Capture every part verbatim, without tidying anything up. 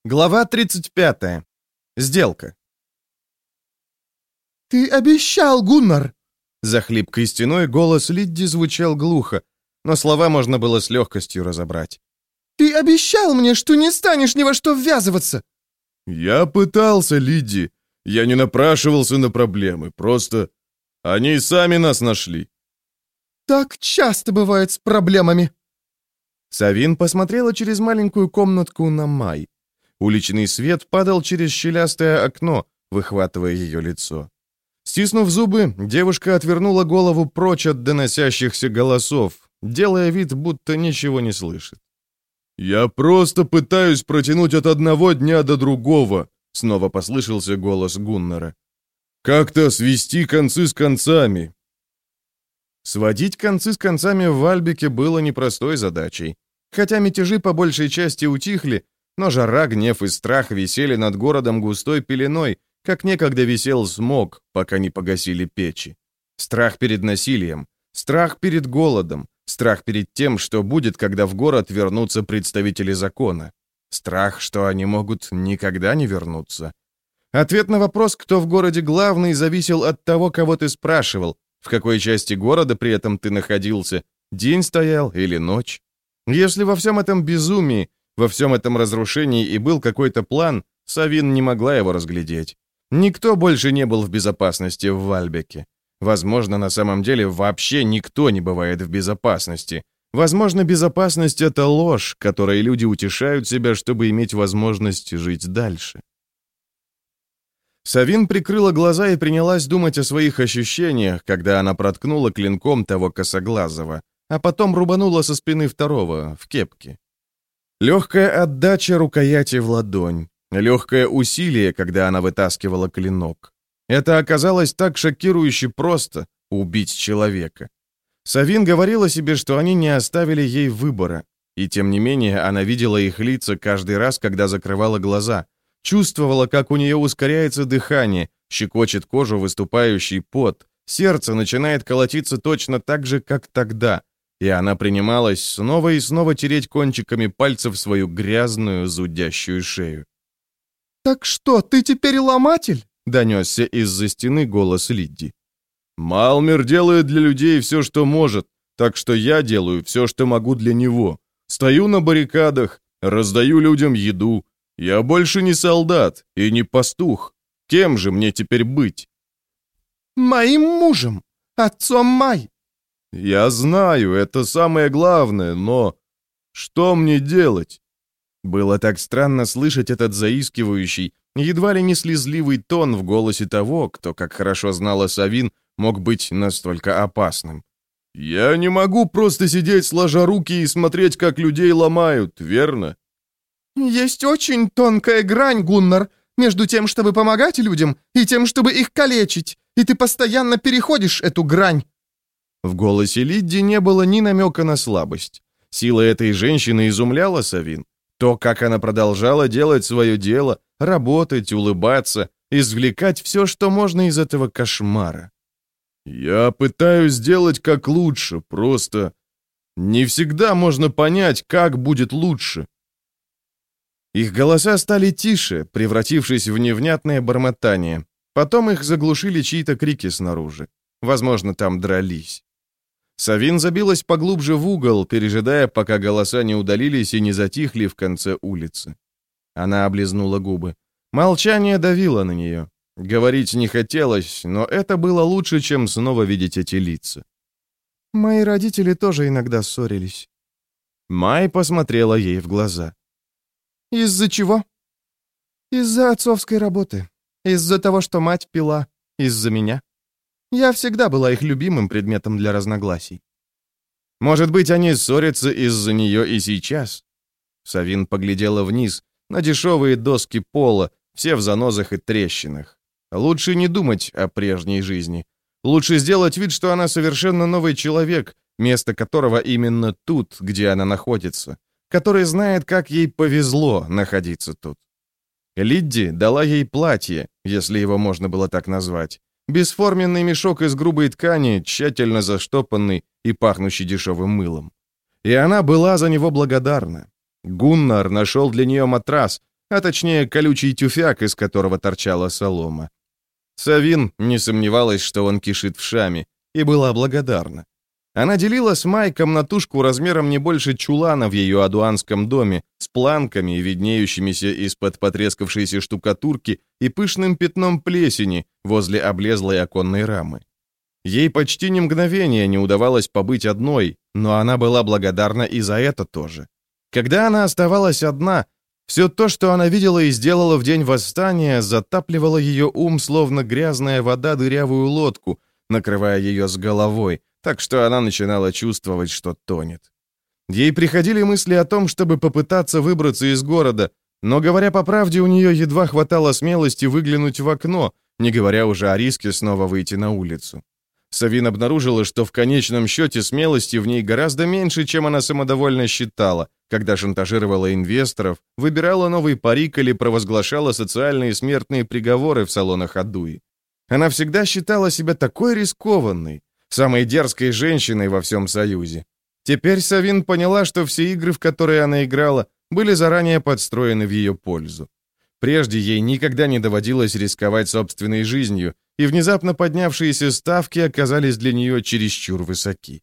Глава тридцать пятая. Сделка. «Ты обещал, Гуннар!» За хлипкой стеной голос Лидди звучал глухо, но слова можно было с легкостью разобрать. «Ты обещал мне, что не станешь ни во что ввязываться!» «Я пытался, Лидди. Я не напрашивался на проблемы, просто они сами нас нашли». «Так часто бывает с проблемами!» Савин посмотрела через маленькую комнатку на Май. Уличный свет падал через щелястое окно, выхватывая ее лицо. Стиснув зубы, девушка отвернула голову прочь от доносящихся голосов, делая вид, будто ничего не слышит. «Я просто пытаюсь протянуть от одного дня до другого», — снова послышался голос Гуннара. «Как-то свести концы с концами». Сводить концы с концами в Вальбеке было непростой задачей. Хотя мятежи по большей части утихли, но жара, гнев и страх висели над городом густой пеленой, как некогда висел смог, пока не погасили печи. Страх перед насилием, страх перед голодом, страх перед тем, что будет, когда в город вернутся представители закона. Страх, что они могут никогда не вернуться. Ответ на вопрос, кто в городе главный, зависел от того, кого ты спрашивал, в какой части города при этом ты находился, день стоял или ночь. Если во всем этом безумии, во всем этом разрушении и был какой-то план, Савин не могла его разглядеть. Никто больше не был в безопасности в Вальбеке. Возможно, на самом деле вообще никто не бывает в безопасности. Возможно, безопасность — это ложь, которой люди утешают себя, чтобы иметь возможность жить дальше. Савин прикрыла глаза и принялась думать о своих ощущениях, когда она проткнула клинком того косоглазого, а потом рубанула со спины второго, в кепке. Легкая отдача рукояти в ладонь, легкое усилие, когда она вытаскивала клинок. Это оказалось так шокирующе просто — убить человека. Савин говорила себе, что они не оставили ей выбора, и тем не менее она видела их лица каждый раз, когда закрывала глаза, чувствовала, как у нее ускоряется дыхание, щекочет кожу выступающий пот, сердце начинает колотиться точно так же, как тогда, и она принималась снова и снова тереть кончиками пальцев свою грязную, зудящую шею. «Так что, ты теперь ломатель?» — донесся из-за стены голос Лидди. «Малмер делает для людей все, что может, так что я делаю все, что могу для него. Стою на баррикадах, раздаю людям еду. Я больше не солдат и не пастух. Кем же мне теперь быть?» «Моим мужем, отцом Май». «Я знаю, это самое главное, но что мне делать?» Было так странно слышать этот заискивающий, едва ли не слезливый тон в голосе того, кто, как хорошо знала Савин, мог быть настолько опасным. «Я не могу просто сидеть сложа руки и смотреть, как людей ломают, верно?» «Есть очень тонкая грань, Гуннар, между тем, чтобы помогать людям, и тем, чтобы их калечить, и ты постоянно переходишь эту грань». В голосе Лидди не было ни намека на слабость. Сила этой женщины изумляла Савин. То, как она продолжала делать свое дело, работать, улыбаться, извлекать все, что можно из этого кошмара. «Я пытаюсь сделать как лучше, просто не всегда можно понять, как будет лучше». Их голоса стали тише, превратившись в невнятное бормотание. Потом их заглушили чьи-то крики снаружи. Возможно, там дрались. Савин забилась поглубже в угол, пережидая, пока голоса не удалились и не затихли в конце улицы. Она облизнула губы. Молчание давило на нее. Говорить не хотелось, но это было лучше, чем снова видеть эти лица. «Мои родители тоже иногда ссорились». Май посмотрела ей в глаза. «Из-за чего?» «Из-за отцовской работы. Из-за того, что мать пила. Из-за меня. Я всегда была их любимым предметом для разногласий». «Может быть, они ссорятся из-за нее и сейчас?» Савин поглядела вниз, на дешевые доски пола, все в занозах и трещинах. Лучше не думать о прежней жизни. Лучше сделать вид, что она совершенно новый человек, место которого именно тут, где она находится, который знает, как ей повезло находиться тут. Лидди дала ей платье, если его можно было так назвать. Бесформенный мешок из грубой ткани, тщательно заштопанный и пахнущий дешевым мылом. И она была за него благодарна. Гуннар нашел для нее матрас, а точнее колючий тюфяк, из которого торчала солома. Савин не сомневалась, что он кишит вшами, и была благодарна. Она делила с Май комнатушку размером не больше чулана в ее адуанском доме, с планками, виднеющимися из-под потрескавшейся штукатурки и пышным пятном плесени возле облезлой оконной рамы. Ей почти ни мгновения не удавалось побыть одной, но она была благодарна и за это тоже. Когда она оставалась одна, все то, что она видела и сделала в день восстания, затапливало ее ум, словно грязная вода дырявую лодку, накрывая ее с головой, так что она начинала чувствовать, что тонет. Ей приходили мысли о том, чтобы попытаться выбраться из города, но, говоря по правде, у нее едва хватало смелости выглянуть в окно, не говоря уже о риске снова выйти на улицу. Савин обнаружила, что в конечном счете смелости в ней гораздо меньше, чем она самодовольно считала, когда шантажировала инвесторов, выбирала новый парик или провозглашала социальные смертные приговоры в салонах Адуи. Она всегда считала себя такой рискованной, самой дерзкой женщиной во всем Союзе. Теперь Савин поняла, что все игры, в которые она играла, были заранее подстроены в ее пользу. Прежде ей никогда не доводилось рисковать собственной жизнью, и внезапно поднявшиеся ставки оказались для нее чересчур высоки.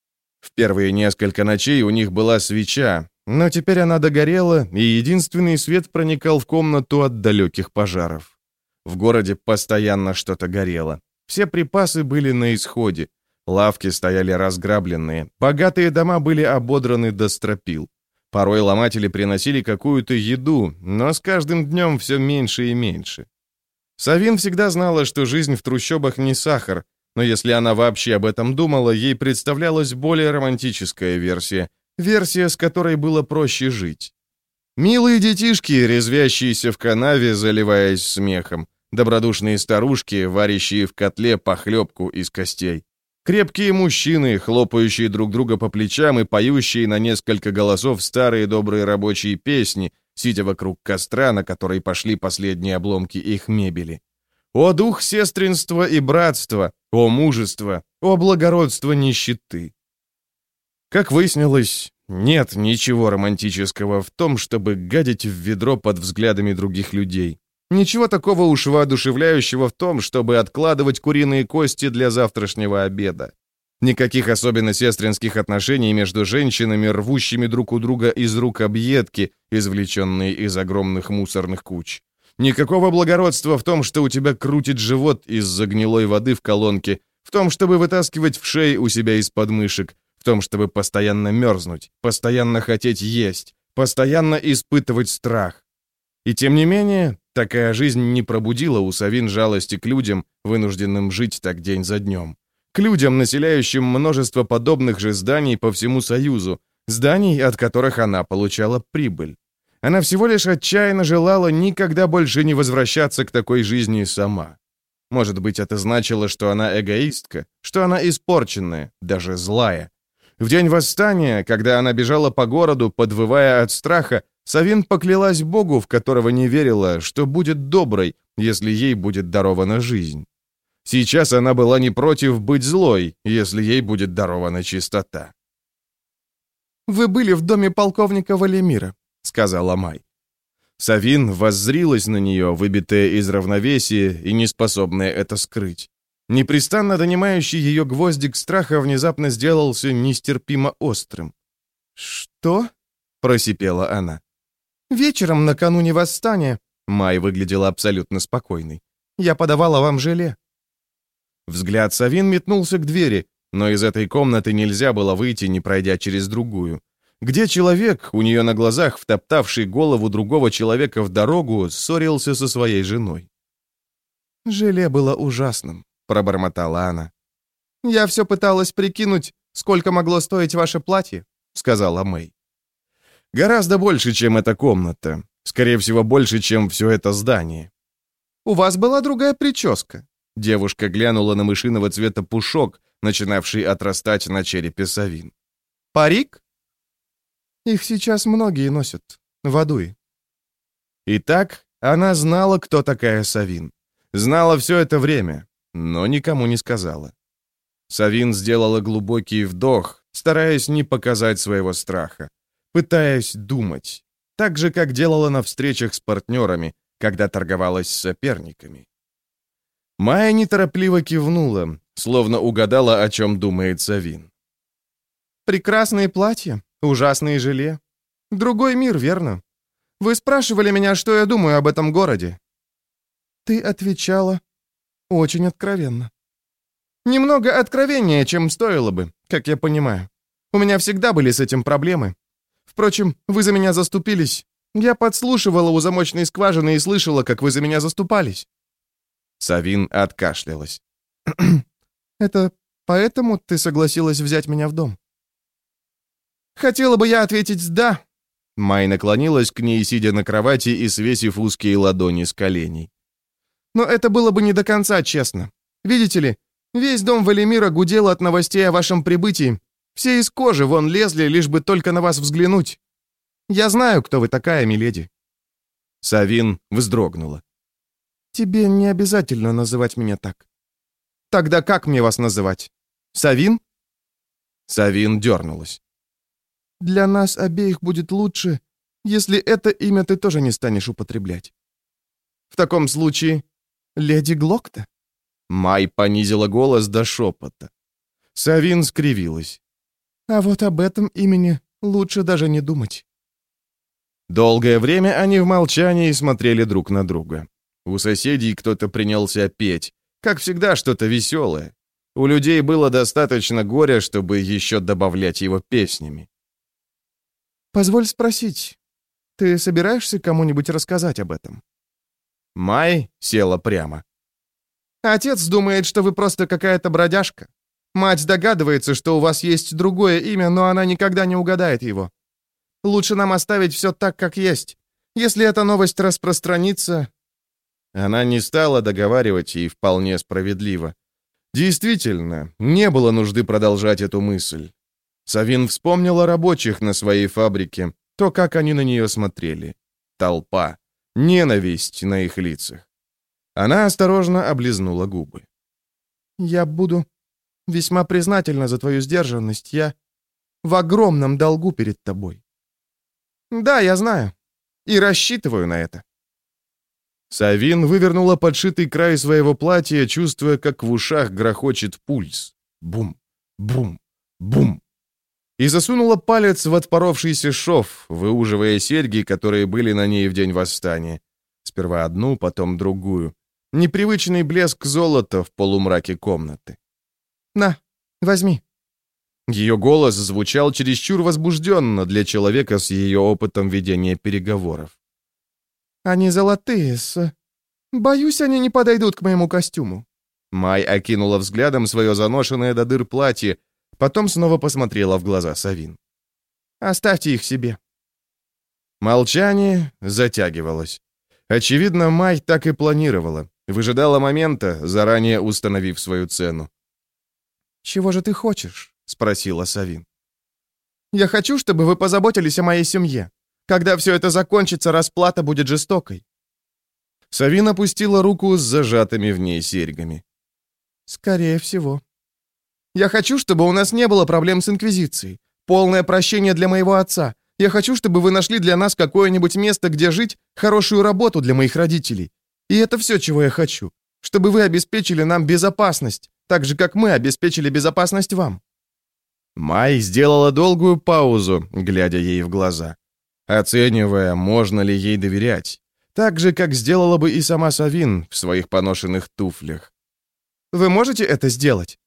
В первые несколько ночей у них была свеча, но теперь она догорела, и единственный свет проникал в комнату от далеких пожаров. В городе постоянно что-то горело. Все припасы были на исходе. Лавки стояли разграбленные, богатые дома были ободраны до стропил. Порой ломатели приносили какую-то еду, но с каждым днем все меньше и меньше. Савин всегда знала, что жизнь в трущобах не сахар, но если она вообще об этом думала, ей представлялась более романтическая версия, версия, с которой было проще жить. Милые детишки, резвящиеся в канаве, заливаясь смехом, добродушные старушки, варящие в котле похлебку из костей. Крепкие мужчины, хлопающие друг друга по плечам и поющие на несколько голосов старые добрые рабочие песни, сидя вокруг костра, на который пошли последние обломки их мебели. О дух сестринства и братства, о мужество, о благородство нищеты. Как выяснилось, нет ничего романтического в том, чтобы гадить в ведро под взглядами других людей. Ничего такого уж воодушевляющего в том, чтобы откладывать куриные кости для завтрашнего обеда. Никаких особенно сестринских отношений между женщинами, рвущими друг у друга из рук объедки, извлеченные из огромных мусорных куч. Никакого благородства в том, что у тебя крутит живот из-за гнилой воды в колонке, в том, чтобы вытаскивать в шеи у себя из подмышек, в том, чтобы постоянно мерзнуть, постоянно хотеть есть, постоянно испытывать страх. И тем не менее, такая жизнь не пробудила у Савин жалости к людям, вынужденным жить так день за днем. К людям, населяющим множество подобных же зданий по всему Союзу, зданий, от которых она получала прибыль. Она всего лишь отчаянно желала никогда больше не возвращаться к такой жизни сама. Может быть, это значило, что она эгоистка, что она испорченная, даже злая. В день восстания, когда она бежала по городу, подвывая от страха, Савин поклялась Богу, в которого не верила, что будет доброй, если ей будет дарована жизнь. Сейчас она была не против быть злой, если ей будет дарована чистота. «Вы были в доме полковника Валемира», — сказала Май. Савин воззрилась на нее, выбитая из равновесия и неспособная это скрыть. Непрестанно донимающий ее гвоздик страха внезапно сделался нестерпимо острым. «Что?» — просипела она. «Вечером накануне восстания», — Май выглядела абсолютно спокойной, — «я подавала вам желе». Взгляд Савин метнулся к двери, но из этой комнаты нельзя было выйти, не пройдя через другую. Где человек, у нее на глазах, втоптавший голову другого человека в дорогу, ссорился со своей женой? «Желе было ужасным», — пробормотала она. «Я все пыталась прикинуть, сколько могло стоить ваше платье», — сказала Мэй. «Гораздо больше, чем эта комната. Скорее всего, больше, чем все это здание». «У вас была другая прическа». Девушка глянула на мышиного цвета пушок, начинавший отрастать на черепе Савин. «Парик?» «Их сейчас многие носят. В Адуи». Итак, она знала, кто такая Савин. Знала все это время, но никому не сказала. Савин сделала глубокий вдох, стараясь не показать своего страха, пытаясь думать. так же, как делала на встречах с партнерами, когда торговалась с соперниками. Майя неторопливо кивнула, словно угадала, о чем думает Савин. «Прекрасные платья, ужасные желе. Другой мир, верно? Вы спрашивали меня, что я думаю об этом городе. Ты отвечала очень откровенно. Немного откровеннее, чем стоило бы, как я понимаю. У меня всегда были с этим проблемы. Впрочем, вы за меня заступились. Я подслушивала у замочной скважины и слышала, как вы за меня заступались». Савин откашлялась. «Это поэтому ты согласилась взять меня в дом?» «Хотела бы я ответить «да». Май наклонилась к ней, сидя на кровати и свесив узкие ладони с коленей. «Но это было бы не до конца честно. Видите ли, весь дом Валимира гудел от новостей о вашем прибытии. Все из кожи вон лезли, лишь бы только на вас взглянуть. Я знаю, кто вы такая, миледи». Савин вздрогнула. «Тебе не обязательно называть меня так». «Тогда как мне вас называть? Савин?» Савин дернулась. «Для нас обеих будет лучше, если это имя ты тоже не станешь употреблять». «В таком случае, леди Глокта?» Май понизила голос до шепота. Савин скривилась. «А вот об этом имени лучше даже не думать». Долгое время они в молчании смотрели друг на друга. У соседей кто-то принялся петь. Как всегда, что-то веселое. У людей было достаточно горя, чтобы еще добавлять его песнями. «Позволь спросить, ты собираешься кому-нибудь рассказать об этом?» Май села прямо. «Отец думает, что вы просто какая-то бродяжка. Мать догадывается, что у вас есть другое имя, но она никогда не угадает его. Лучше нам оставить все так, как есть. Если эта новость распространится...» Она не стала договаривать, и вполне справедливо. Действительно, не было нужды продолжать эту мысль. Савин вспомнила рабочих на своей фабрике, то, как они на нее смотрели. Толпа, ненависть на их лицах. Она осторожно облизнула губы. «Я буду весьма признательна за твою сдержанность. Я в огромном долгу перед тобой». «Да, я знаю. И рассчитываю на это». Савин вывернула подшитый край своего платья, чувствуя, как в ушах грохочет пульс. Бум, бум, бум. И засунула палец в отпоровшийся шов, выуживая серьги, которые были на ней в день восстания. Сперва одну, потом другую. Непривычный блеск золота в полумраке комнаты. «На, возьми». Ее голос звучал чересчур возбужденно для человека с ее опытом ведения переговоров. «Они золотые, с... Боюсь, они не подойдут к моему костюму». Май окинула взглядом свое заношенное до дыр платье, потом снова посмотрела в глаза Савин. «Оставьте их себе». Молчание затягивалось. Очевидно, Май так и планировала. Выжидала момента, заранее установив свою цену. «Чего же ты хочешь?» — спросила Савин. «Я хочу, чтобы вы позаботились о моей семье. Когда все это закончится, расплата будет жестокой». Савин опустила руку с зажатыми в ней серьгами. «Скорее всего». «Я хочу, чтобы у нас не было проблем с Инквизицией. Полное прощение для моего отца. Я хочу, чтобы вы нашли для нас какое-нибудь место, где жить, хорошую работу для моих родителей. И это все, чего я хочу. Чтобы вы обеспечили нам безопасность, так же, как мы обеспечили безопасность вам». Май сделала долгую паузу, глядя ей в глаза, оценивая, можно ли ей доверять, так же, как сделала бы и сама Савин в своих поношенных туфлях. «Вы можете это сделать?»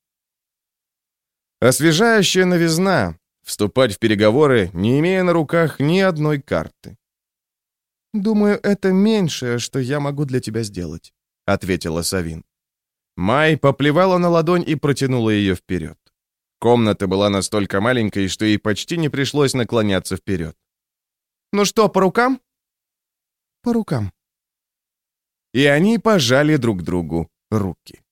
Освежающая новизна, вступать в переговоры, не имея на руках ни одной карты. «Думаю, это меньшее, что я могу для тебя сделать», — ответила Савин. Май поплевала на ладонь и протянула ее вперед. Комната была настолько маленькой, что ей почти не пришлось наклоняться вперед. «Ну что, по рукам?» «По рукам». И они пожали друг другу руки.